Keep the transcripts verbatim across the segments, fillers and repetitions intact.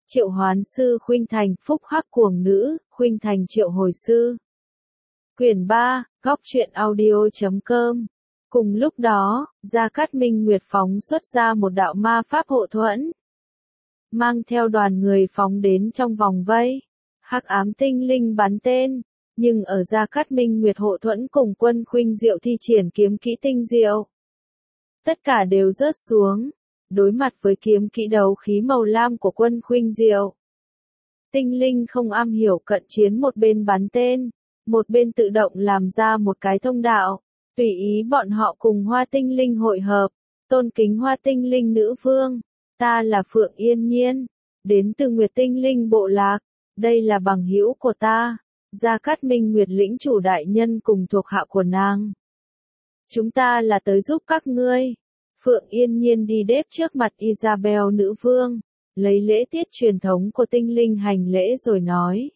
Triệu hoán sư khuynh thành, phúc hắc cuồng nữ, khuynh thành triệu hồi sư. Quyển ba, góc truyện audio chấm com. Cùng lúc đó, Gia Cát Minh Nguyệt phóng xuất ra một đạo ma pháp hộ thuẫn, mang theo đoàn người phóng đến trong vòng vây. Hắc ám tinh linh bắn tên, nhưng ở Gia Cát Minh Nguyệt hộ thuẫn cùng Quân Khuynh Diệu thi triển kiếm kỹ tinh diệu, tất cả đều rớt xuống. Đối mặt với kiếm kỹ đấu khí màu lam của Quân Khuynh Diệu, tinh linh không am hiểu cận chiến, một bên bắn tên, một bên tự động làm ra một cái thông đạo, tùy ý bọn họ cùng Hoa Tinh Linh hội hợp. Tôn kính Hoa Tinh Linh nữ vương, ta là Phượng Yên Nhiên, đến từ Nguyệt Tinh Linh bộ lạc, đây là bằng hữu của ta, Gia Cát Minh Nguyệt lĩnh chủ đại nhân cùng thuộc hạ của nàng. Chúng ta là tới giúp các ngươi. Phượng Yên Nhiên đi đếp trước mặt Isabel nữ vương, lấy lễ tiết truyền thống của tinh linh hành lễ rồi nói.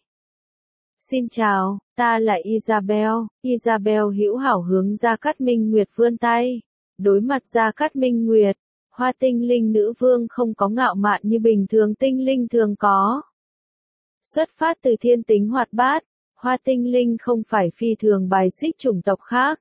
Xin chào, ta là Isabel. Isabel hữu hảo hướng Gia Cát Minh Nguyệt vươn tay. Đối mặt Gia Cát Minh Nguyệt, Hoa Tinh Linh nữ vương không có ngạo mạn như bình thường tinh linh thường có. Xuất phát từ thiên tính hoạt bát, Hoa Tinh Linh không phải phi thường bài xích chủng tộc khác,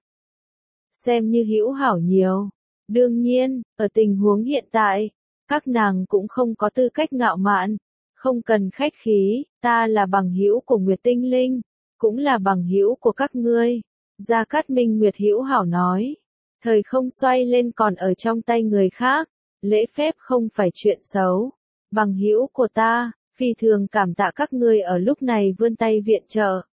xem như hữu hảo nhiều. Đương nhiên, ở tình huống hiện tại, các nàng cũng không có tư cách ngạo mạn, không cần khách khí, ta là bằng hữu của Nguyệt Tinh Linh, cũng là bằng hữu của các ngươi. Gia Cát Minh Nguyệt hữu hảo nói, thời không xoay lên còn ở trong tay người khác, lễ phép không phải chuyện xấu. Bằng hữu của ta, phi thường cảm tạ các ngươi ở lúc này vươn tay viện trợ.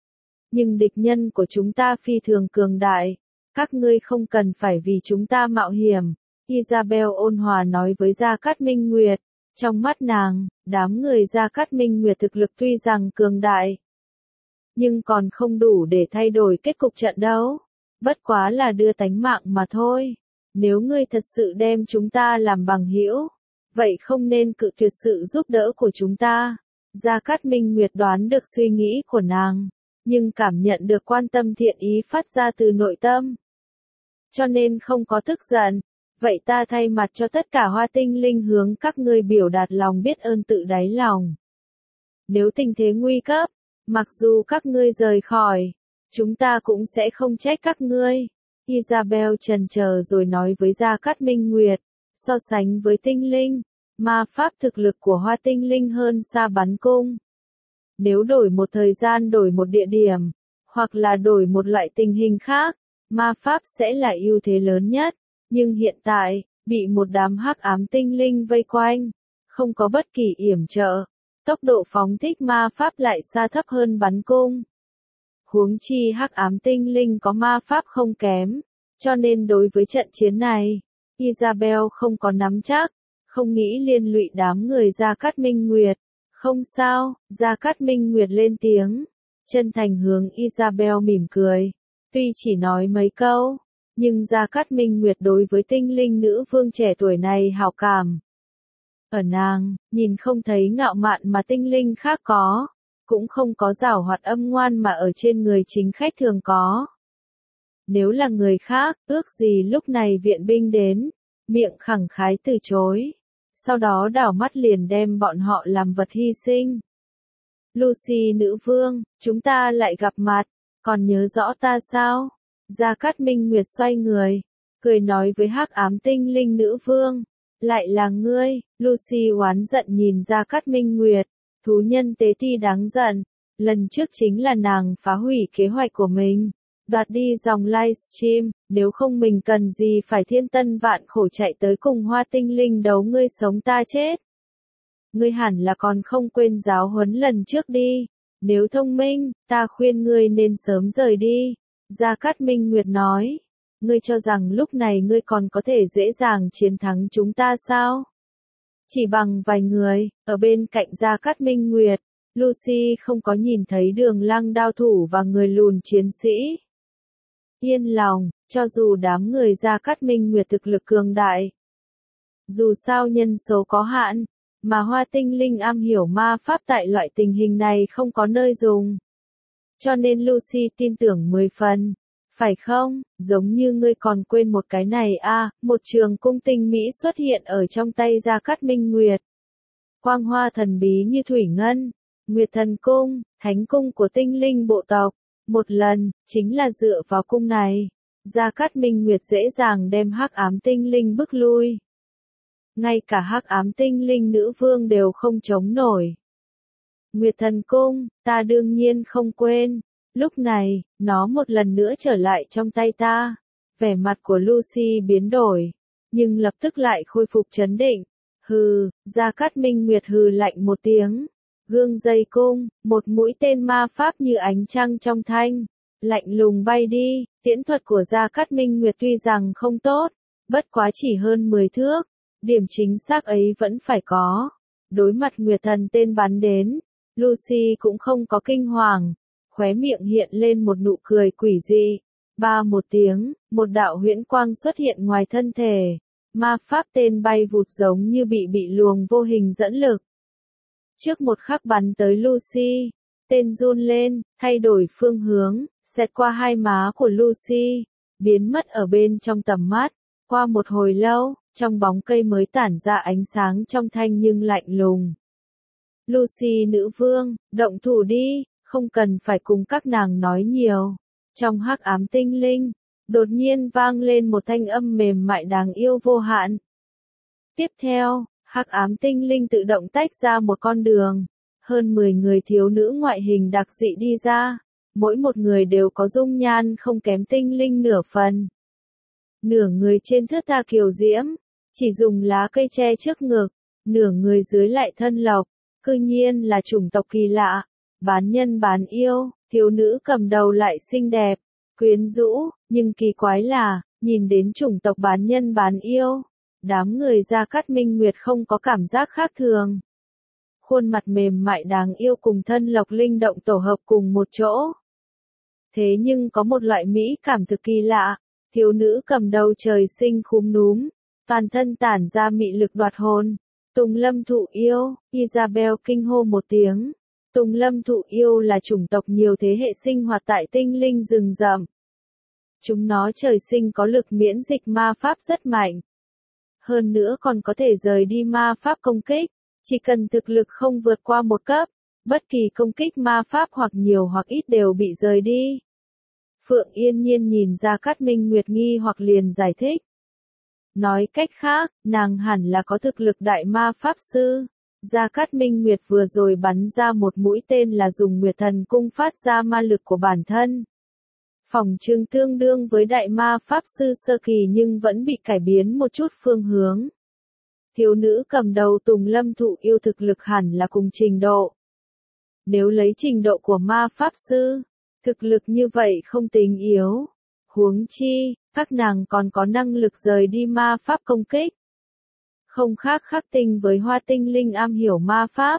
Nhưng địch nhân của chúng ta phi thường cường đại, các ngươi không cần phải vì chúng ta mạo hiểm. Isabel ôn hòa nói với Gia Cát Minh Nguyệt, trong mắt nàng, đám người Gia Cát Minh Nguyệt thực lực tuy rằng cường đại, nhưng còn không đủ để thay đổi kết cục trận đấu, bất quá là đưa tánh mạng mà thôi. Nếu ngươi thật sự đem chúng ta làm bằng hữu, vậy không nên cự tuyệt sự giúp đỡ của chúng ta. Gia Cát Minh Nguyệt đoán được suy nghĩ của nàng, nhưng cảm nhận được quan tâm thiện ý phát ra từ nội tâm, cho nên không có tức giận. Vậy ta thay mặt cho tất cả Hoa Tinh Linh hướng các ngươi biểu đạt lòng biết ơn tự đáy lòng. Nếu tình thế nguy cấp, mặc dù các ngươi rời khỏi, chúng ta cũng sẽ không trách các ngươi. Isabel chần chờ rồi nói với Gia Cát Minh Nguyệt, so sánh với tinh linh, ma pháp thực lực của Hoa Tinh Linh hơn xa bắn cung. Nếu đổi một thời gian, đổi một địa điểm, hoặc là đổi một loại tình hình khác, ma pháp sẽ là ưu thế lớn nhất. Nhưng hiện tại, bị một đám hắc ám tinh linh vây quanh, không có bất kỳ yểm trợ, tốc độ phóng thích ma pháp lại xa thấp hơn bắn cung. Huống chi hắc ám tinh linh có ma pháp không kém, cho nên đối với trận chiến này, Isabel không có nắm chắc, không nghĩ liên lụy đám người Gia Cát Minh Nguyệt. Không sao, Gia Cát Minh Nguyệt lên tiếng, chân thành hướng Isabel mỉm cười, tuy chỉ nói mấy câu, nhưng Gia Cát Minh Nguyệt đối với tinh linh nữ vương trẻ tuổi này hảo cảm. Ở nàng, nhìn không thấy ngạo mạn mà tinh linh khác có, cũng không có giảo hoạt âm ngoan mà ở trên người chính khách thường có. Nếu là người khác, ước gì lúc này viện binh đến, miệng khẳng khái từ chối, sau đó đảo mắt liền đem bọn họ làm vật hy sinh. Lucy nữ vương, chúng ta lại gặp mặt, còn nhớ rõ ta sao? Gia Cát Minh Nguyệt xoay người, cười nói với hắc ám tinh linh nữ vương, lại là ngươi. Lucy oán giận nhìn Gia Cát Minh Nguyệt, thú nhân tế ti đáng giận, lần trước chính là nàng phá hủy kế hoạch của mình, đoạt đi dòng livestream, nếu không mình cần gì phải thiên tân vạn khổ chạy tới cùng Hoa Tinh Linh đấu ngươi sống ta chết. Ngươi hẳn là còn không quên giáo huấn lần trước đi, nếu thông minh, ta khuyên ngươi nên sớm rời đi. Gia Cát Minh Nguyệt nói, ngươi cho rằng lúc này ngươi còn có thể dễ dàng chiến thắng chúng ta sao? Chỉ bằng vài người, ở bên cạnh Gia Cát Minh Nguyệt, Lucy không có nhìn thấy Đường Lăng đao thủ và người lùn chiến sĩ. Yên lòng, cho dù đám người Gia Cát Minh Nguyệt thực lực cường đại, dù sao nhân số có hạn, mà Hoa Tinh Linh am hiểu ma pháp tại loại tình hình này không có nơi dùng. Cho nên Lucy tin tưởng mười phần, phải không? Giống như ngươi còn quên một cái này a, à, một trường cung tinh mỹ xuất hiện ở trong tay Gia Cát Minh Nguyệt. quang hoa thần bí như thủy ngân, Nguyệt Thần Cung, thánh cung của tinh linh bộ tộc. Một lần, chính là dựa vào cung này, Gia Cát Minh Nguyệt dễ dàng đem hắc ám tinh linh bức lui. Ngay cả hắc ám tinh linh nữ vương đều không chống nổi. Nguyệt Thần Cung, ta đương nhiên không quên. Lúc này, nó một lần nữa trở lại trong tay ta. Vẻ mặt của Lucy biến đổi, nhưng lập tức lại khôi phục trấn định. Hừ, Gia Cát Minh Nguyệt hừ lạnh một tiếng. Gương dây cung, một mũi tên ma pháp như ánh trăng trong thanh, lạnh lùng bay đi. Tiễn thuật của Gia Cát Minh Nguyệt tuy rằng không tốt, bất quá chỉ hơn mười thước, điểm chính xác ấy vẫn phải có. Đối mặt Nguyệt Thần tên bắn đến, Lucy cũng không có kinh hoàng, khóe miệng hiện lên một nụ cười quỷ dị. Ba một tiếng, một đạo huyễn quang xuất hiện ngoài thân thể, ma pháp tên bay vụt giống như bị bị luồng vô hình dẫn lực. Trước một khắc bắn tới Lucy, tên run lên, thay đổi phương hướng, xẹt qua hai má của Lucy, biến mất ở bên trong tầm mắt. Qua một hồi lâu, trong bóng cây mới tản ra ánh sáng trong thanh nhưng lạnh lùng. Lucy nữ vương, động thủ đi, không cần phải cùng các nàng nói nhiều. Trong hắc ám tinh linh, đột nhiên vang lên một thanh âm mềm mại đáng yêu vô hạn. Tiếp theo, hắc ám tinh linh tự động tách ra một con đường. Hơn mười người thiếu nữ ngoại hình đặc dị đi ra. Mỗi một người đều có dung nhan không kém tinh linh nửa phần. Nửa người trên thướt tha kiều diễm, chỉ dùng lá cây che trước ngực, nửa người dưới lại thân lộc, cư nhiên là chủng tộc kỳ lạ, bán nhân bán yêu, thiếu nữ cầm đầu lại xinh đẹp, quyến rũ, nhưng kỳ quái là, nhìn đến chủng tộc bán nhân bán yêu, đám người Gia Cát Minh Nguyệt không có cảm giác khác thường. Khuôn mặt mềm mại đáng yêu cùng thân lộc linh động tổ hợp cùng một chỗ. Thế nhưng có một loại mỹ cảm thực kỳ lạ, thiếu nữ cầm đầu trời sinh khúm núm, toàn thân tản ra mị lực đoạt hồn. Tùng Lâm Thụ Yêu, Isabel kinh hô một tiếng. Tùng Lâm Thụ Yêu là chủng tộc nhiều thế hệ sinh hoạt tại tinh linh rừng rậm. Chúng nó trời sinh có lực miễn dịch ma pháp rất mạnh. Hơn nữa còn có thể rời đi ma pháp công kích, chỉ cần thực lực không vượt qua một cấp, bất kỳ công kích ma pháp hoặc nhiều hoặc ít đều bị rời đi. Phượng Yên Nhiên nhìn Gia Cát Minh Nguyệt nghi hoặc liền giải thích. Nói cách khác, nàng hẳn là có thực lực đại ma pháp sư. Gia Cát Minh Nguyệt vừa rồi bắn ra một mũi tên là dùng Nguyệt Thần Cung phát ra ma lực của bản thân. Phỏng chừng tương đương với đại ma pháp sư sơ kỳ nhưng vẫn bị cải biến một chút phương hướng. Thiếu nữ cầm đầu Tùng Lâm Thụ Yêu thực lực hẳn là cùng trình độ. Nếu lấy trình độ của ma pháp sư, thực lực như vậy không tính yếu. Huống chi, các nàng còn có năng lực rời đi ma pháp công kích. Không khác khắc tinh với hoa tinh linh am hiểu ma pháp.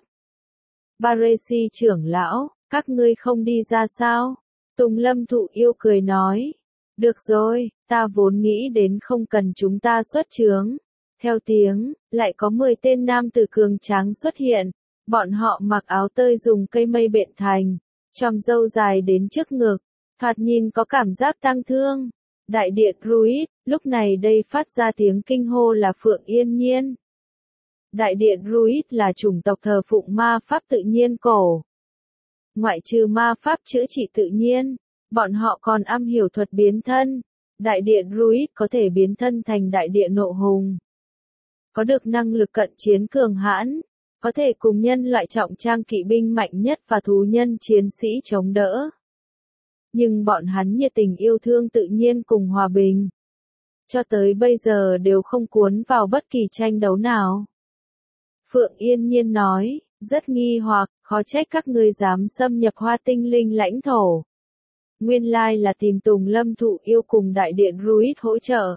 Baresi trưởng lão, các ngươi không đi ra sao? Tùng Lâm Thụ Yêu cười nói. Được rồi, ta vốn nghĩ đến không cần chúng ta xuất chướng. Theo tiếng, lại có mười tên nam tử cường tráng xuất hiện. Bọn họ mặc áo tơi dùng cây mây bện thành, chòm râu dài đến trước ngực, thoạt nhìn có cảm giác tang thương. Đại điện Ruit, lúc này đây phát ra tiếng kinh hô là Phượng Yên Nhiên. Đại điện Ruit là chủng tộc thờ phụng ma pháp tự nhiên cổ. Ngoại trừ ma pháp chữa trị tự nhiên, bọn họ còn am hiểu thuật biến thân. Đại điện Ruit có thể biến thân thành đại điện nộ hùng. Có được năng lực cận chiến cường hãn, có thể cùng nhân loại trọng trang kỵ binh mạnh nhất và thú nhân chiến sĩ chống đỡ. Nhưng bọn hắn nhiệt tình yêu thương tự nhiên cùng hòa bình. Cho tới bây giờ đều không cuốn vào bất kỳ tranh đấu nào. Phượng Yên Nhiên nói, rất nghi hoặc, khó trách các ngươi dám xâm nhập hoa tinh linh lãnh thổ. Nguyên lai là tìm Tùng Lâm Thụ Yêu cùng đại điện Ruit hỗ trợ.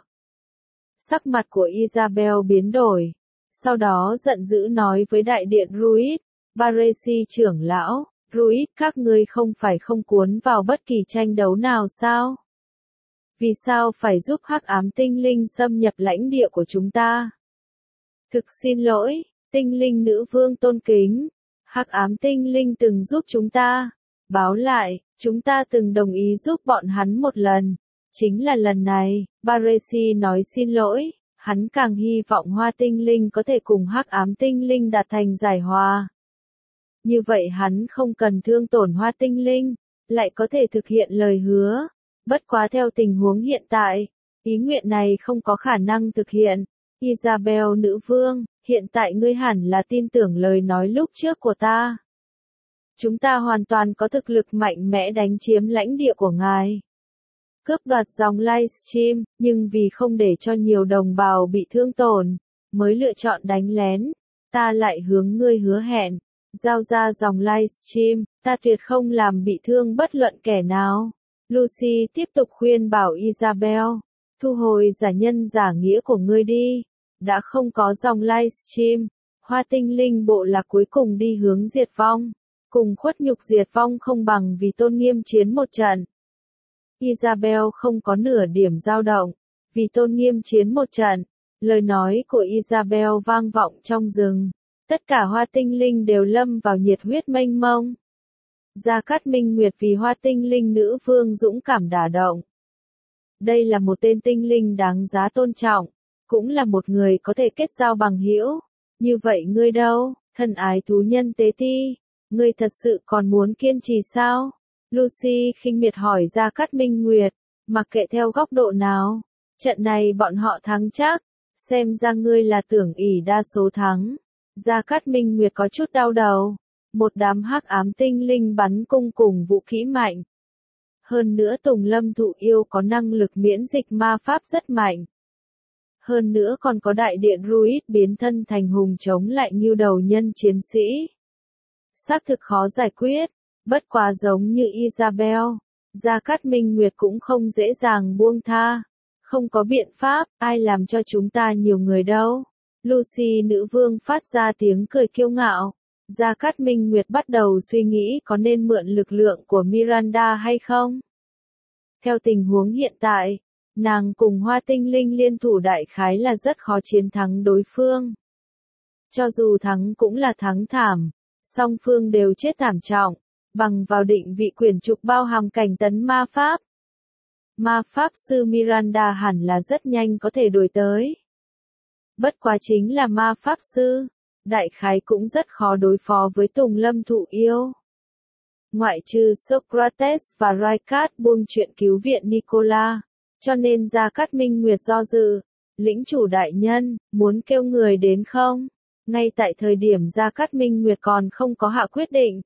Sắc mặt của Isabel biến đổi. Sau đó giận dữ nói với đại điện Ruit, Baresi trưởng lão, Ruit các ngươi không phải không cuốn vào bất kỳ tranh đấu nào sao? Vì sao phải giúp hắc ám tinh linh xâm nhập lãnh địa của chúng ta? Thực xin lỗi, tinh linh nữ vương tôn kính, hắc ám tinh linh từng giúp chúng ta. Báo lại, chúng ta từng đồng ý giúp bọn hắn một lần. Chính là lần này, Baresi nói xin lỗi. hắn càng hy vọng Hoa Tinh Linh có thể cùng Hắc Ám Tinh Linh đạt thành giải hòa. Như vậy hắn không cần thương tổn Hoa Tinh Linh, lại có thể thực hiện lời hứa. Bất quá theo tình huống hiện tại, ý nguyện này không có khả năng thực hiện. Isabel nữ vương, hiện tại ngươi hẳn là tin tưởng lời nói lúc trước của ta. Chúng ta hoàn toàn có thực lực mạnh mẽ đánh chiếm lãnh địa của ngài. Cướp đoạt dòng livestream, nhưng vì không để cho nhiều đồng bào bị thương tổn, mới lựa chọn đánh lén. Ta lại hướng ngươi hứa hẹn, giao ra dòng livestream, ta tuyệt không làm bị thương bất luận kẻ nào. Lucy tiếp tục khuyên bảo Isabel, thu hồi giả nhân giả nghĩa của ngươi đi. Đã không có dòng livestream, Hoa Tinh Linh bộ lạc cuối cùng đi hướng diệt vong. Cùng khuất nhục diệt vong không bằng vì tôn nghiêm chiến một trận. Isabel không có nửa điểm dao động, vì tôn nghiêm chiến một trận. Lời nói của Isabel vang vọng trong rừng. Tất cả Hoa Tinh Linh đều lâm vào nhiệt huyết mênh mông. Gia Cát Minh Nguyệt vì Hoa Tinh Linh nữ vương dũng cảm đả động. Đây là một tên tinh linh đáng giá tôn trọng, cũng là một người có thể kết giao bằng hữu. Như vậy ngươi đâu, thân ái thú nhân tế ti, ngươi thật sự còn muốn kiên trì sao? Lucy khinh miệt hỏi Gia Cát Minh Nguyệt, mặc kệ theo góc độ nào, trận này bọn họ thắng chắc, xem ra ngươi là tưởng ỷ đa số thắng. Gia Cát Minh Nguyệt có chút đau đầu, một đám hắc ám tinh linh bắn cung cùng vũ khí mạnh. Hơn nữa Tùng Lâm Thụ Yêu có năng lực miễn dịch ma pháp rất mạnh. Hơn nữa còn có đại địa Druid biến thân thành hùng chống lại như đầu nhân chiến sĩ. Xác thực khó giải quyết, bất quá giống như Isabel, Gia Cát Minh Nguyệt cũng không dễ dàng buông tha. Không có biện pháp, ai làm cho chúng ta nhiều người đâu. Lucy nữ vương phát ra tiếng cười kiêu ngạo. Gia Cát Minh Nguyệt bắt đầu suy nghĩ có nên mượn lực lượng của Miranda hay không. Theo tình huống hiện tại, nàng cùng Hoa Tinh Linh liên thủ đại khái là rất khó chiến thắng đối phương. Cho dù thắng cũng là thắng thảm, song phương đều chết thảm trọng, bằng vào định vị quyển trục bao hàm cảnh tấn ma pháp. Ma pháp sư Miranda hẳn là rất nhanh có thể đuổi tới. Bất quá chính là ma pháp sư, đại khái cũng rất khó đối phó với Tùng Lâm Thụ Yêu. Ngoại trừ Socrates và Raikat buông chuyện cứu viện Nicola, cho nên Gia Cát Minh Nguyệt do dự, lĩnh chủ đại nhân, muốn kêu người đến không? Ngay tại thời điểm Gia Cát Minh Nguyệt còn không có hạ quyết định.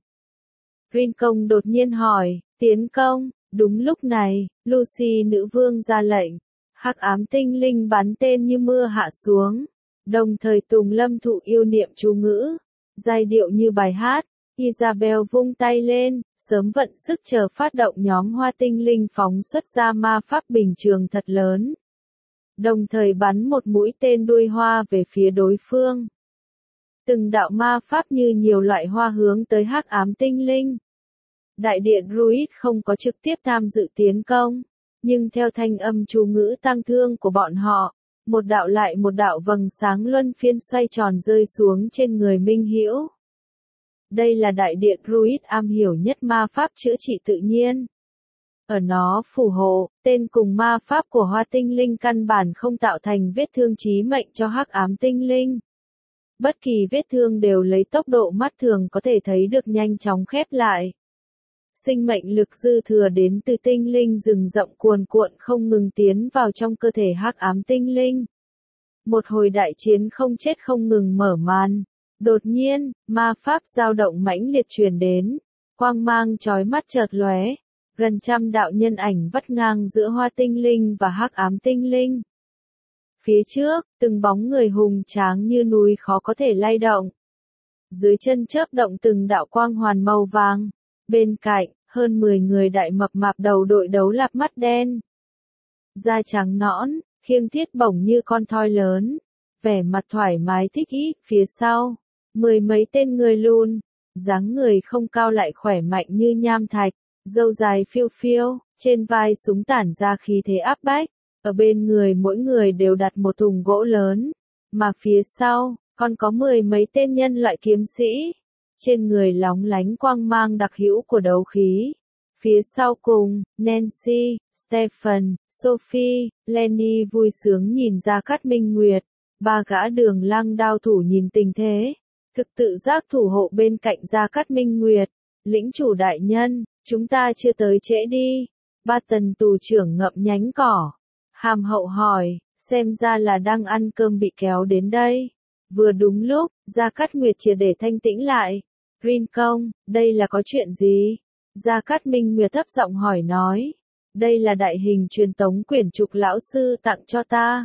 Rincon đột nhiên hỏi, tiến công, đúng lúc này, Lucy nữ vương ra lệnh, hắc ám tinh linh bắn tên như mưa hạ xuống, đồng thời Tùng Lâm Thụ Yêu niệm chú ngữ, giai điệu như bài hát. Isabel vung tay lên, sớm vận sức chờ phát động nhóm Hoa Tinh Linh phóng xuất ra ma pháp bình trường thật lớn. Đồng thời bắn một mũi tên đuôi hoa về phía đối phương. Từng đạo ma pháp như nhiều loại hoa hướng tới hắc ám tinh linh. Đại địa Druid không có trực tiếp tham dự tiến công, nhưng theo thanh âm chú ngữ tăng thương của bọn họ, một đạo lại một đạo vầng sáng luân phiên xoay tròn rơi xuống trên người Minh Hữu. Đây là đại địa Druid am hiểu nhất ma pháp chữa trị tự nhiên. Ở nó phù hộ, tên cùng ma pháp của Hoa Tinh Linh căn bản không tạo thành vết thương chí mệnh cho hắc ám tinh linh. Bất kỳ vết thương đều lấy tốc độ mắt thường có thể thấy được nhanh chóng khép lại. Sinh mệnh lực dư thừa đến từ tinh linh rừng rậm cuồn cuộn không ngừng tiến vào trong cơ thể hắc ám tinh linh. Một hồi đại chiến không chết không ngừng mở màn. Đột nhiên, ma pháp dao động mãnh liệt truyền đến, quang mang chói mắt chợt lóe, gần trăm đạo nhân ảnh vắt ngang giữa Hoa Tinh Linh và hắc ám tinh linh. Phía trước, từng bóng người hùng tráng như núi khó có thể lay động. Dưới chân chớp động từng đạo quang hoàn màu vàng. Bên cạnh, hơn mười người đại mập mạp đầu đội đấu lạp mắt đen. Da trắng nõn, khiêng thiết bổng như con thoi lớn. Vẻ mặt thoải mái thích ý, phía sau. Mười mấy tên người lùn, dáng người không cao lại khỏe mạnh như nham thạch, râu dài phiêu phiêu, trên vai súng tản ra khí thế áp bách, ở bên người mỗi người đều đặt một thùng gỗ lớn, mà phía sau, còn có mười mấy tên nhân loại kiếm sĩ, trên người lóng lánh quang mang đặc hữu của đấu khí, Phía sau cùng, Nancy, Stephen, Sophie, Lenny vui sướng nhìn Gia Cát Minh Nguyệt. Ba gã Đường Lăng đao thủ nhìn tình thế, thực tự giác thủ hộ bên cạnh Gia Cát Minh Nguyệt. Lĩnh chủ đại nhân, chúng ta chưa tới trễ đi. Ba Tần tù trưởng ngậm nhánh cỏ. Hàm hậu hỏi, xem ra là đang ăn cơm bị kéo đến đây. Vừa đúng lúc, Gia Cát Nguyệt triệt để thanh tĩnh lại. Rincon, đây là có chuyện gì? Gia Cát Minh Nguyệt thấp giọng hỏi nói. Đây là đại hình truyền tống quyển trục lão sư tặng cho ta.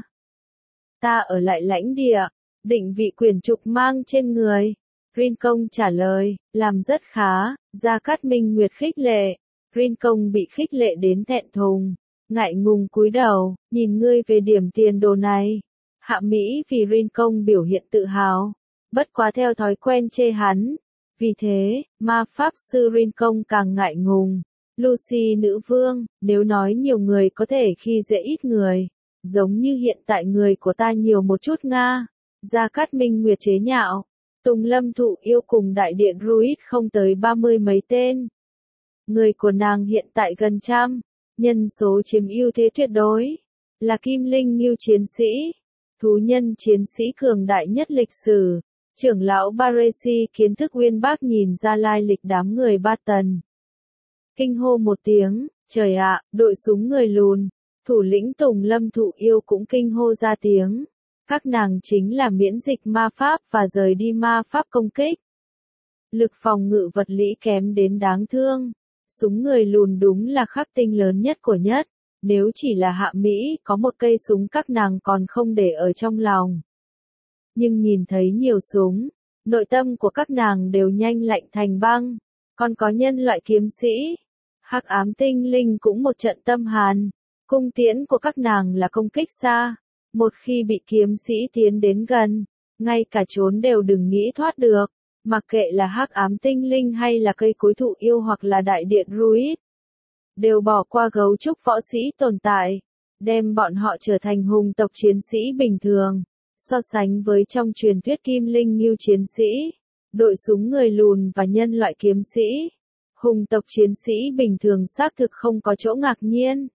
Ta ở lại lãnh địa, định vị quyển trục mang trên người. Rincon trả lời, làm rất khá. Gia Cát Minh Nguyệt khích lệ. Rincon bị khích lệ đến thẹn thùng, ngại ngùng cúi đầu, nhìn ngươi về điểm tiền đồ này. Hạ Mỹ vì Rincon biểu hiện tự hào, bất quá theo thói quen chê hắn. Vì thế, ma pháp sư Rincon càng ngại ngùng. Lucy nữ vương, nếu nói nhiều người có thể khi dễ ít người, giống như hiện tại người của ta nhiều một chút nga. Gia Cát Minh Nguyệt chế nhạo. Tùng Lâm Thụ Yêu cùng đại điện Druid không tới ba mươi mấy tên. Người của nàng hiện tại gần trăm, nhân số chiếm ưu thế tuyệt đối, là Kim Linh Ngưu chiến sĩ, thú nhân chiến sĩ cường đại nhất lịch sử. Trưởng lão Baresi kiến thức uyên bác nhìn ra lai lịch đám người Ba Tần. Kinh hô một tiếng, trời ạ, đội súng người lùn, thủ lĩnh Tùng Lâm Thụ Yêu cũng kinh hô ra tiếng. Các nàng chính là miễn dịch ma pháp và rời đi ma pháp công kích. Lực phòng ngự vật lý kém đến đáng thương. Súng người lùn đúng là khắc tinh lớn nhất của nhất. Nếu chỉ là Hạ Mỹ có một cây súng các nàng còn không để ở trong lòng. Nhưng nhìn thấy nhiều súng, nội tâm của các nàng đều nhanh lạnh thành băng. Còn có nhân loại kiếm sĩ, hắc ám tinh linh cũng một trận tâm hàn. Cung tiễn của các nàng là công kích xa. Một khi bị kiếm sĩ tiến đến gần, ngay cả trốn đều đừng nghĩ thoát được. Mặc kệ là hắc ám tinh linh hay là cây cối thụ yêu hoặc là đại điện Druid, đều bỏ qua gấu trúc võ sĩ tồn tại, đem bọn họ trở thành hùng tộc chiến sĩ bình thường. So sánh với trong truyền thuyết Kim Linh Ngưu chiến sĩ, đội súng người lùn và nhân loại kiếm sĩ, hùng tộc chiến sĩ bình thường xác thực không có chỗ ngạc nhiên.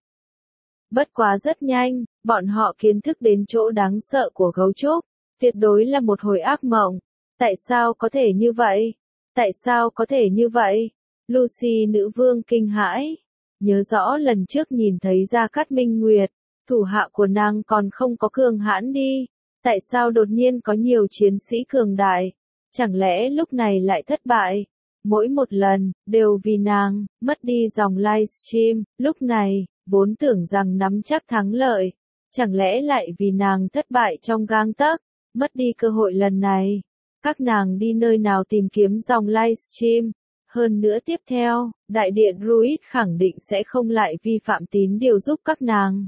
Bất quá rất nhanh, bọn họ kiến thức đến chỗ đáng sợ của gấu trúc, tuyệt đối là một hồi ác mộng. Tại sao có thể như vậy? Tại sao có thể như vậy? Lucy nữ vương kinh hãi. Nhớ rõ lần trước nhìn thấy Gia Cát Minh Nguyệt, thủ hạ của nàng còn không có cường hãn đi. Tại sao đột nhiên có nhiều chiến sĩ cường đại? Chẳng lẽ lúc này lại thất bại? Mỗi một lần, đều vì nàng, mất đi dòng livestream, lúc này, vốn tưởng rằng nắm chắc thắng lợi. Chẳng lẽ lại vì nàng thất bại trong gang tấc, mất đi cơ hội lần này? Các nàng đi nơi nào tìm kiếm dòng livestream? Hơn nữa tiếp theo, đại điện Druid khẳng định sẽ không lại vi phạm tín điều giúp các nàng.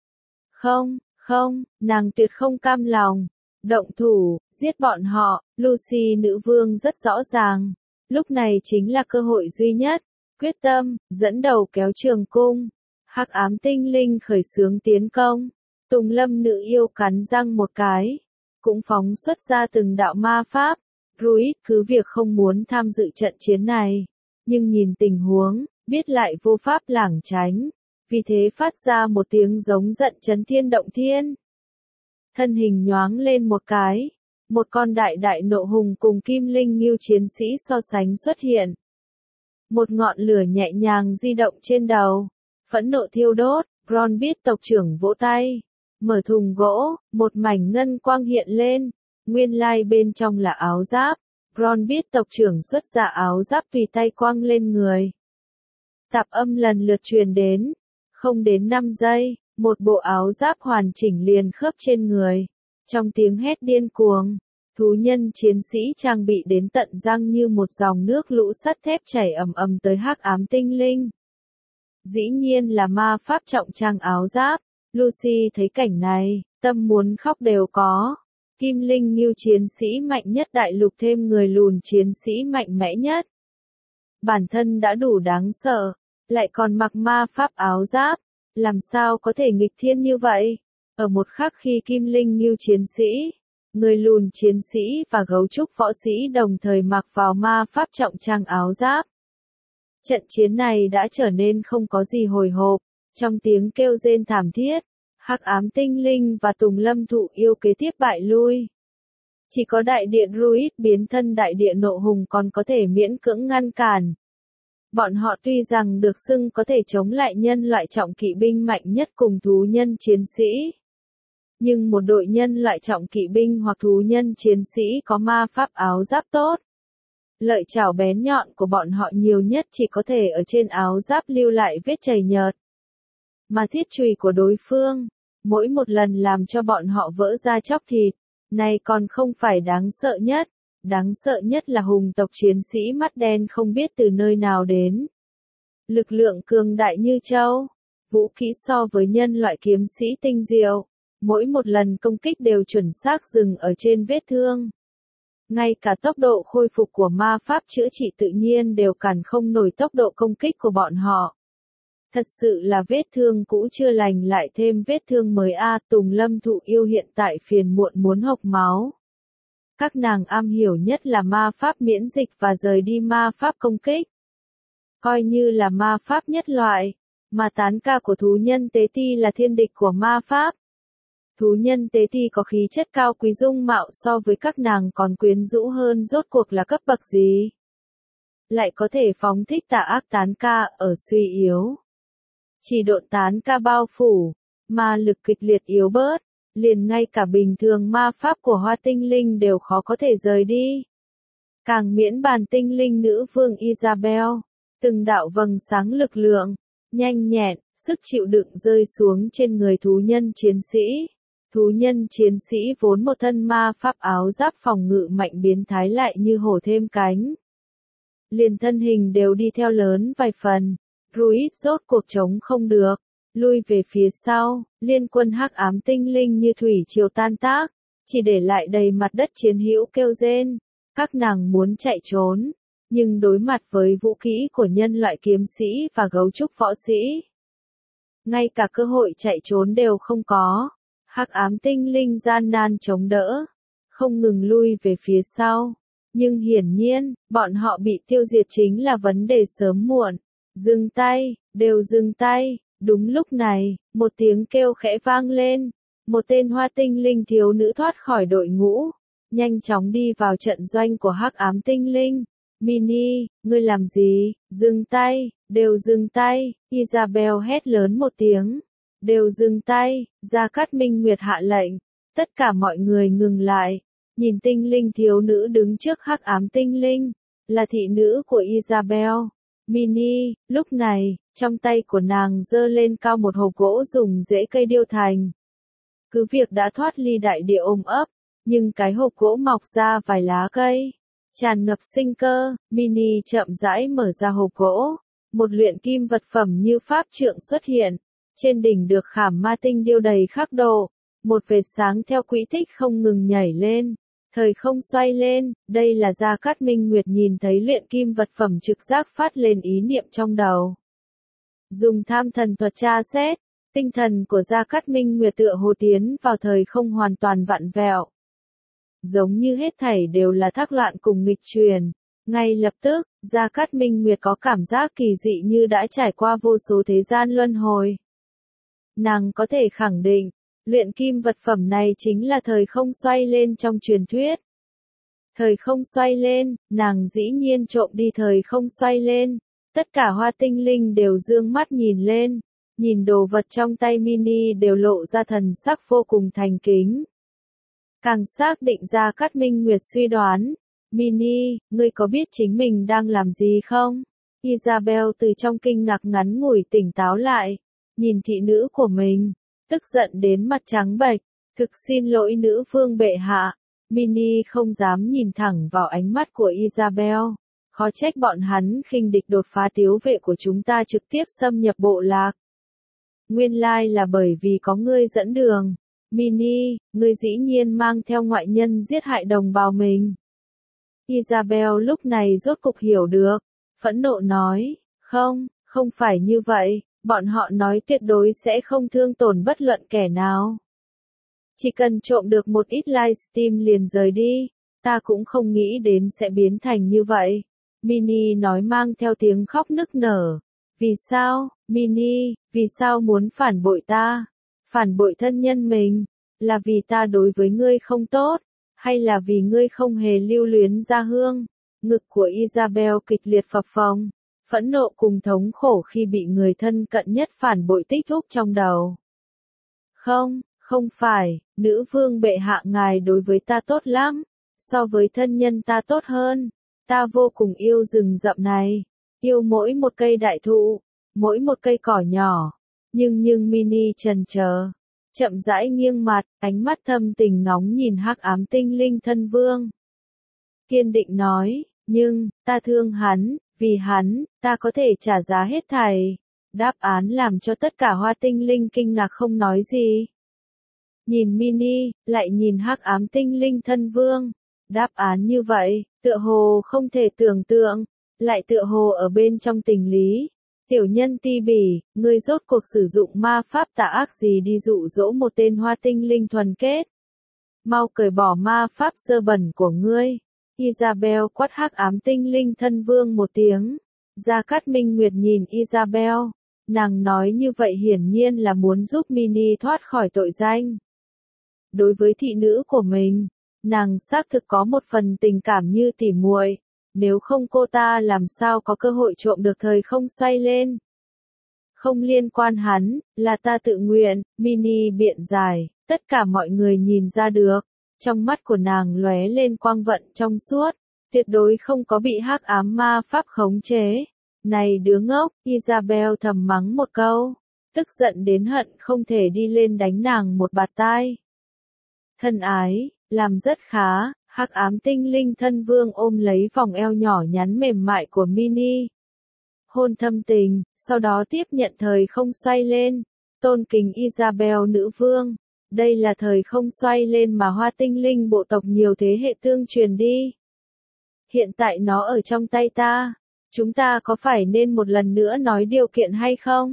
Không, không, nàng tuyệt không cam lòng. Động thủ, giết bọn họ. Lucy nữ vương rất rõ ràng. Lúc này chính là cơ hội duy nhất. Quyết tâm, dẫn đầu kéo trường cung. Hắc ám tinh linh khởi xướng tiến công. Tùng Lâm nữ yêu cắn răng một cái, cũng phóng xuất ra từng đạo ma pháp. Druid cứ việc không muốn tham dự trận chiến này, nhưng nhìn tình huống, biết lại vô pháp lảng tránh, vì thế phát ra một tiếng giống giận chấn thiên động thiên. Thân hình nhoáng lên một cái, một con đại đại nộ hùng cùng Kim Linh Ngưu chiến sĩ so sánh xuất hiện. Một ngọn lửa nhẹ nhàng di động trên đầu, phẫn nộ thiêu đốt. Ron biết tộc trưởng vỗ tay, mở thùng gỗ, một mảnh ngân quang hiện lên. Nguyên lai bên trong là áo giáp. Ron biết tộc trưởng xuất ra áo giáp tùy tay quăng lên người. Tạp âm lần lượt truyền đến. Không đến năm giây, một bộ áo giáp hoàn chỉnh liền khớp trên người. Trong tiếng hét điên cuồng, thú nhân chiến sĩ trang bị đến tận răng như một dòng nước lũ sắt thép chảy ầm ầm tới hắc ám tinh linh. Dĩ nhiên là ma pháp trọng trang áo giáp. Lucy thấy cảnh này, tâm muốn khóc đều có. Kim Linh Ngưu chiến sĩ mạnh nhất đại lục thêm người lùn chiến sĩ mạnh mẽ nhất. Bản thân đã đủ đáng sợ, lại còn mặc ma pháp áo giáp, làm sao có thể nghịch thiên như vậy? Ở một khắc khi Kim Linh Ngưu chiến sĩ, người lùn chiến sĩ và gấu trúc võ sĩ đồng thời mặc vào ma pháp trọng trang áo giáp. Trận chiến này đã trở nên không có gì hồi hộp, trong tiếng kêu rên thảm thiết, Hắc ám tinh linh và Tùng Lâm thụ yêu kế tiếp bại lui. Chỉ có đại địa Druid biến thân đại địa nộ hùng còn có thể miễn cưỡng ngăn cản. Bọn họ tuy rằng được xưng có thể chống lại nhân loại trọng kỵ binh mạnh nhất cùng thú nhân chiến sĩ. Nhưng một đội nhân loại trọng kỵ binh hoặc thú nhân chiến sĩ có ma pháp áo giáp tốt. Lợi chảo bén nhọn của bọn họ nhiều nhất chỉ có thể ở trên áo giáp lưu lại vết chảy nhợt. Mà thiết chùy của đối phương, mỗi một lần làm cho bọn họ vỡ ra chóc thịt, này còn không phải đáng sợ nhất. Đáng sợ nhất là hùng tộc chiến sĩ mắt đen không biết từ nơi nào đến. Lực lượng cường đại như châu, vũ khí so với nhân loại kiếm sĩ tinh diệu, mỗi một lần công kích đều chuẩn xác dừng ở trên vết thương. Ngay cả tốc độ khôi phục của ma pháp chữa trị tự nhiên đều cản không nổi tốc độ công kích của bọn họ. Thật sự là vết thương cũ chưa lành lại thêm vết thương mới a à, Tùng Lâm thụ yêu hiện tại phiền muộn muốn hộc máu. Các nàng am hiểu nhất là ma pháp miễn dịch và rời đi ma pháp công kích. Coi như là ma pháp nhất loại, mà tán ca của thú nhân tế ti là thiên địch của ma pháp. Thú nhân tế ti có khí chất cao quý dung mạo so với các nàng còn quyến rũ hơn rốt cuộc là cấp bậc gì. Lại có thể phóng thích tà ác tán ca ở suy yếu. Chỉ độn tán ca bao phủ, ma lực kịch liệt yếu bớt. Liền ngay cả bình thường ma pháp của hoa tinh linh đều khó có thể rời đi. Càng miễn bàn tinh linh nữ vương Isabel, từng đạo vầng sáng lực lượng, nhanh nhẹn, sức chịu đựng rơi xuống trên người thú nhân chiến sĩ. Thú nhân chiến sĩ vốn một thân ma pháp áo giáp phòng ngự mạnh biến thái lại như hổ thêm cánh. Liền thân hình đều đi theo lớn vài phần, Druid rốt cuộc chống không được. Lui về phía sau, liên quân hắc ám tinh linh như thủy triều tan tác, chỉ để lại đầy mặt đất chiến hữu kêu rên. Các nàng muốn chạy trốn, nhưng đối mặt với vũ khí của nhân loại kiếm sĩ và gấu trúc võ sĩ. Ngay cả cơ hội chạy trốn đều không có. Hắc ám tinh linh gian nan chống đỡ, không ngừng lui về phía sau. Nhưng hiển nhiên, bọn họ bị tiêu diệt chính là vấn đề sớm muộn. Dừng tay, đều dừng tay. Đúng lúc này, một tiếng kêu khẽ vang lên, một tên hoa tinh linh thiếu nữ thoát khỏi đội ngũ, nhanh chóng đi vào trận doanh của hắc ám tinh linh. Mini, ngươi làm gì? Dừng tay, đều dừng tay, Isabel hét lớn một tiếng. Đều dừng tay, Gia Cát Minh Nguyệt hạ lệnh, tất cả mọi người ngừng lại, nhìn tinh linh thiếu nữ đứng trước hắc ám tinh linh, là thị nữ của Isabel. Mini, lúc này, trong tay của nàng giơ lên cao một hộp gỗ dùng rễ cây điêu thành. Cứ việc đã thoát ly đại địa ôm ấp, nhưng cái hộp gỗ mọc ra vài lá cây, tràn ngập sinh cơ. Mini chậm rãi mở ra hộp gỗ, một luyện kim vật phẩm như pháp trượng xuất hiện, trên đỉnh được khảm ma tinh điêu đầy khắc độ, một vệt sáng theo quỹ tích không ngừng nhảy lên. Thời không xoay lên, đây là Gia Cát Minh Nguyệt nhìn thấy luyện kim vật phẩm trực giác phát lên ý niệm trong đầu. Dùng tham thần thuật tra xét, tinh thần của Gia Cát Minh Nguyệt tựa hồ tiến vào thời không hoàn toàn vặn vẹo. Giống như hết thảy đều là thác loạn cùng nghịch truyền. Ngay lập tức, Gia Cát Minh Nguyệt có cảm giác kỳ dị như đã trải qua vô số thế gian luân hồi. Nàng có thể khẳng định, luyện kim vật phẩm này chính là thời không xoay lên trong truyền thuyết. Thời không xoay lên, nàng dĩ nhiên trộm đi thời không xoay lên. Tất cả hoa tinh linh đều dương mắt nhìn lên, nhìn đồ vật trong tay Mini đều lộ ra thần sắc vô cùng thành kính. Càng xác định ra Cát Minh Nguyệt suy đoán, Mini, ngươi có biết chính mình đang làm gì không? Isabel từ trong kinh ngạc ngắn ngủi tỉnh táo lại, nhìn thị nữ của mình, tức giận đến mặt trắng bệch, thực xin lỗi nữ vương bệ hạ. Mini không dám nhìn thẳng vào ánh mắt của Isabel. Khó trách bọn hắn khinh địch đột phá tiếu vệ của chúng ta trực tiếp xâm nhập bộ lạc. Nguyên lai là bởi vì có ngươi dẫn đường. Mini, ngươi dĩ nhiên mang theo ngoại nhân giết hại đồng bào mình. Isabel lúc này rốt cục hiểu được, phẫn nộ nói, không, không phải như vậy, bọn họ nói tuyệt đối sẽ không thương tổn bất luận kẻ nào. Chỉ cần trộm được một ít livestream liền rời đi, ta cũng không nghĩ đến sẽ biến thành như vậy. Mini nói mang theo tiếng khóc nức nở. Vì sao, Mini, vì sao muốn phản bội ta? Phản bội thân nhân mình? Là vì ta đối với ngươi không tốt? Hay là vì ngươi không hề lưu luyến gia hương? Ngực của Isabel kịch liệt phập phồng, phẫn nộ cùng thống khổ khi bị người thân cận nhất phản bội tích thúc trong đầu. Không, không phải, nữ vương bệ hạ ngài đối với ta tốt lắm, so với thân nhân ta tốt hơn. Ta vô cùng yêu rừng rậm này, yêu mỗi một cây đại thụ, mỗi một cây cỏ nhỏ. Nhưng nhưng Mini chần chờ, chậm rãi nghiêng mặt, ánh mắt thâm tình ngóng nhìn hắc ám tinh linh thân vương. Kiên định nói, nhưng, ta thương hắn, vì hắn, ta có thể trả giá hết thảy. Đáp án làm cho tất cả hoa tinh linh kinh ngạc không nói gì. Nhìn Mini, lại nhìn hắc ám tinh linh thân vương. Đáp án như vậy, tựa hồ không thể tưởng tượng, lại tựa hồ ở bên trong tình lý. Tiểu nhân ti bỉ, ngươi rốt cuộc sử dụng ma pháp tà ác gì đi dụ dỗ một tên hoa tinh linh thuần kết. Mau cởi bỏ ma pháp dơ bẩn của ngươi. Isabel quát hắc ám tinh linh thân vương một tiếng. Gia Cát Minh Nguyệt nhìn Isabel. Nàng nói như vậy hiển nhiên là muốn giúp Mini thoát khỏi tội danh. Đối với thị nữ của mình, nàng xác thực có một phần tình cảm như tỉ muội. Nếu không cô ta làm sao có cơ hội trộm được thời không xoay lên. Không liên quan hắn, là ta tự nguyện, Mini biện giải, tất cả mọi người nhìn ra được. Trong mắt của nàng lóe lên quang vận trong suốt, tuyệt đối không có bị hắc ám ma pháp khống chế. Này đứa ngốc, Isabel thầm mắng một câu, tức giận đến hận không thể đi lên đánh nàng một bạt tai. Thân ái, làm rất khá, hắc ám tinh linh thân vương ôm lấy vòng eo nhỏ nhắn mềm mại của Mini. Hôn thâm tình, sau đó tiếp nhận thời không xoay lên, tôn kính Isabel nữ vương. Đây là thời không xoay lên mà hoa tinh linh bộ tộc nhiều thế hệ tương truyền đi. Hiện tại nó ở trong tay ta. Chúng ta có phải nên một lần nữa nói điều kiện hay không?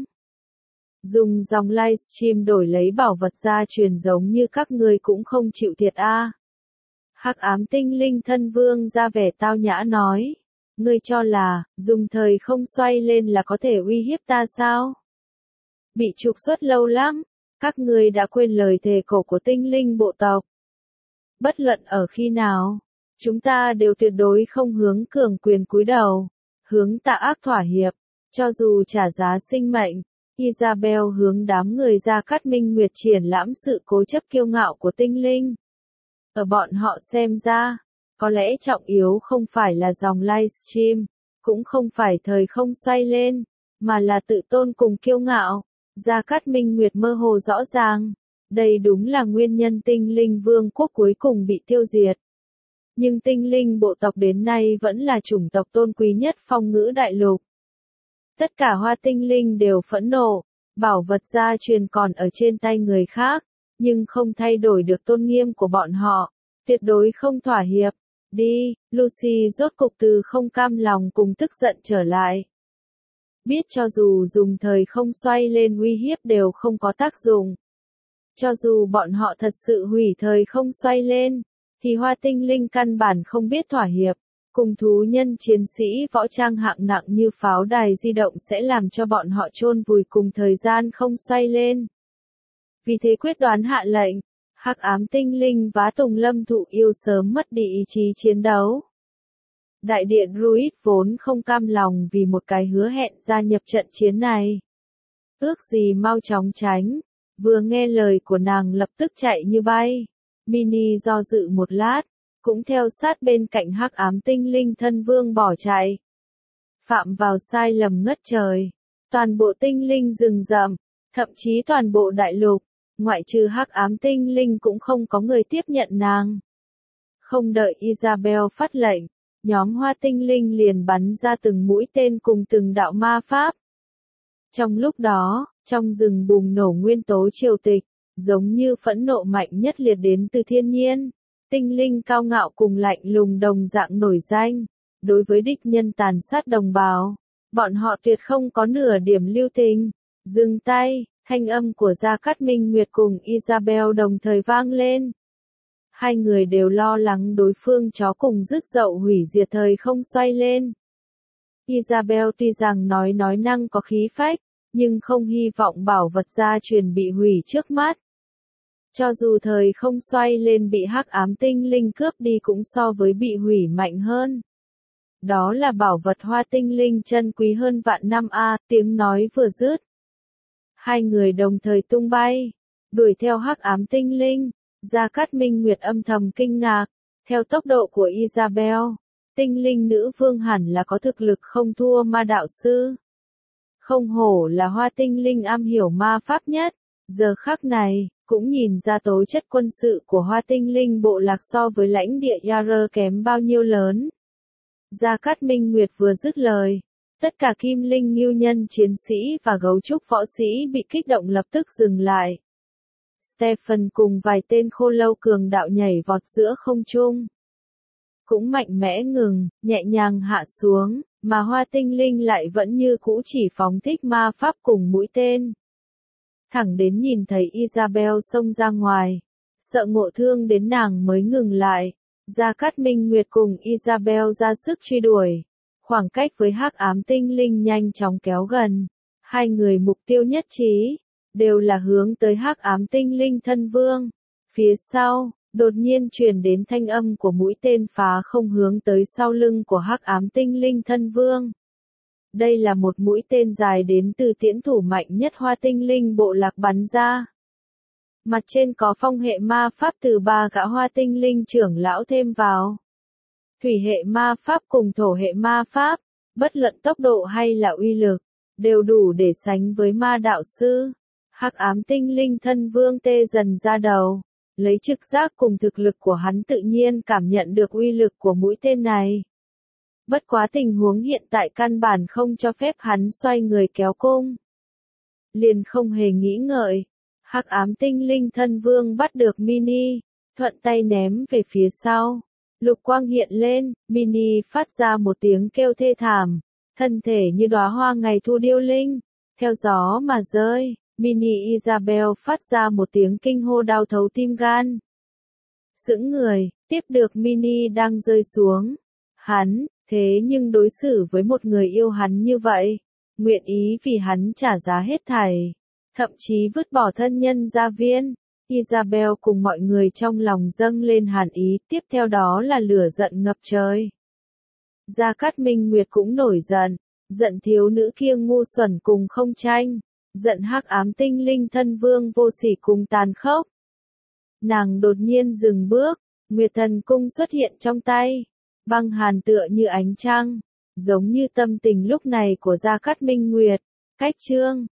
Dùng dòng livestream đổi lấy bảo vật gia truyền giống như các người cũng không chịu thiệt a. À. Hắc ám tinh linh thân vương ra vẻ tao nhã nói. Ngươi cho là, dùng thời không xoay lên là có thể uy hiếp ta sao? Bị trục xuất lâu lắm. Các ngươi đã quên lời thề cổ của tinh linh bộ tộc. Bất luận ở khi nào, chúng ta đều tuyệt đối không hướng cường quyền cúi đầu, hướng tà ác thỏa hiệp, cho dù trả giá sinh mệnh. Isabel hướng đám người Gia Cát Minh Nguyệt triển lãm sự cố chấp kiêu ngạo của tinh linh. Ở bọn họ xem ra, có lẽ trọng yếu không phải là dòng livestream, cũng không phải thời không xoay lên, mà là tự tôn cùng kiêu ngạo. Gia Cát Minh Nguyệt mơ hồ rõ ràng, đây đúng là nguyên nhân tinh linh vương quốc cuối cùng bị tiêu diệt. Nhưng tinh linh bộ tộc đến nay vẫn là chủng tộc tôn quý nhất phong ngữ đại lục. Tất cả hoa tinh linh đều phẫn nộ, bảo vật gia truyền còn ở trên tay người khác, nhưng không thay đổi được tôn nghiêm của bọn họ, tuyệt đối không thỏa hiệp. Đi, Lucy rốt cục từ không cam lòng cùng tức giận trở lại. Biết cho dù dùng thời không xoay lên uy hiếp đều không có tác dụng. Cho dù bọn họ thật sự hủy thời không xoay lên, thì hoa tinh linh căn bản không biết thỏa hiệp. Cùng thú nhân chiến sĩ võ trang hạng nặng như pháo đài di động sẽ làm cho bọn họ chôn vùi cùng thời gian không xoay lên. Vì thế quyết đoán hạ lệnh, hắc ám tinh linh vá Tùng Lâm thụ yêu sớm mất đi ý chí chiến đấu. Đại điện Druid vốn không cam lòng vì một cái hứa hẹn gia nhập trận chiến này. Ước gì mau chóng tránh, vừa nghe lời của nàng lập tức chạy như bay. Mini do dự một lát, cũng theo sát bên cạnh hắc ám tinh linh thân vương bỏ chạy. Phạm vào sai lầm ngất trời. Toàn bộ tinh linh rừng rậm, thậm chí toàn bộ đại lục, ngoại trừ hắc ám tinh linh cũng không có người tiếp nhận nàng. Không đợi Isabel phát lệnh, nhóm hoa tinh linh liền bắn ra từng mũi tên cùng từng đạo ma pháp. Trong lúc đó, trong rừng bùng nổ nguyên tố triều tịch, giống như phẫn nộ mạnh nhất liệt đến từ thiên nhiên. Tinh linh cao ngạo cùng lạnh lùng đồng dạng nổi danh. Đối với địch nhân tàn sát đồng bào, bọn họ tuyệt không có nửa điểm lưu tình. Dừng tay, thanh âm của Gia Cát Minh Nguyệt cùng Isabel đồng thời vang lên. Hai người đều lo lắng đối phương chó cùng rứt dậu hủy diệt thời không xoay lên. Isabel tuy rằng nói nói năng có khí phách, nhưng không hy vọng bảo vật gia truyền bị hủy trước mắt. Cho dù thời không xoay lên bị hắc ám tinh linh cướp đi cũng so với bị hủy mạnh hơn. Đó là bảo vật hoa tinh linh chân quý hơn vạn năm a, tiếng nói vừa dứt. Hai người đồng thời tung bay, đuổi theo hắc ám tinh linh, Gia Cát Minh Nguyệt âm thầm kinh ngạc, theo tốc độ của Isabel, tinh linh nữ vương hẳn là có thực lực không thua ma đạo sư. Không hổ là hoa tinh linh am hiểu ma pháp nhất, giờ khắc này, cũng nhìn ra tố chất quân sự của hoa tinh linh bộ lạc so với lãnh địa Yara kém bao nhiêu lớn. Gia Cát Minh Nguyệt vừa dứt lời, tất cả kim linh ngưu nhân chiến sĩ và gấu trúc võ sĩ bị kích động lập tức dừng lại. Stephen cùng vài tên khô lâu cường đạo nhảy vọt giữa không trung. Cũng mạnh mẽ ngừng, nhẹ nhàng hạ xuống, mà hoa tinh linh lại vẫn như cũ chỉ phóng thích ma pháp cùng mũi tên. Thẳng đến nhìn thấy Isabel xông ra ngoài, sợ ngộ thương đến nàng mới ngừng lại. Gia Cát Minh Nguyệt cùng Isabel ra sức truy đuổi. Khoảng cách với hắc ám tinh linh nhanh chóng kéo gần. Hai người mục tiêu nhất trí, đều là hướng tới hắc ám tinh linh thân vương. Phía sau, đột nhiên truyền đến thanh âm của mũi tên phá không hướng tới sau lưng của hắc ám tinh linh thân vương. Đây là một mũi tên dài đến từ tiễn thủ mạnh nhất hoa tinh linh bộ lạc bắn ra. Mặt trên có phong hệ ma pháp từ ba gã hoa tinh linh trưởng lão thêm vào. Thủy hệ ma pháp cùng thổ hệ ma pháp, bất luận tốc độ hay là uy lực, đều đủ để sánh với ma đạo sư. Hắc ám tinh linh thân vương tê dần ra đầu, lấy trực giác cùng thực lực của hắn tự nhiên cảm nhận được uy lực của mũi tên này. Bất quá tình huống hiện tại căn bản không cho phép hắn xoay người kéo cung. Liền không hề nghĩ ngợi. Hắc ám tinh linh thân vương bắt được Mini, thuận tay ném về phía sau. Lục quang hiện lên, Mini phát ra một tiếng kêu thê thảm, thân thể như đóa hoa ngày thu điêu linh, theo gió mà rơi. Mini Isabel phát ra một tiếng kinh hô đau thấu tim gan. Sững người, tiếp được Mini đang rơi xuống. Hắn, thế nhưng đối xử với một người yêu hắn như vậy, nguyện ý vì hắn trả giá hết thảy. Thậm chí vứt bỏ thân nhân gia viên. Isabel cùng mọi người trong lòng dâng lên hàn ý, tiếp theo đó là lửa giận ngập trời. Gia Cát Minh Nguyệt cũng nổi giận, giận thiếu nữ kia ngu xuẩn cùng không tranh, giận hắc ám tinh linh thân vương vô sỉ cùng tàn khốc. Nàng đột nhiên dừng bước, Nguyệt Thần Cung xuất hiện trong tay, băng hàn tựa như ánh trăng, giống như tâm tình lúc này của Gia Cát Minh Nguyệt. Cách chương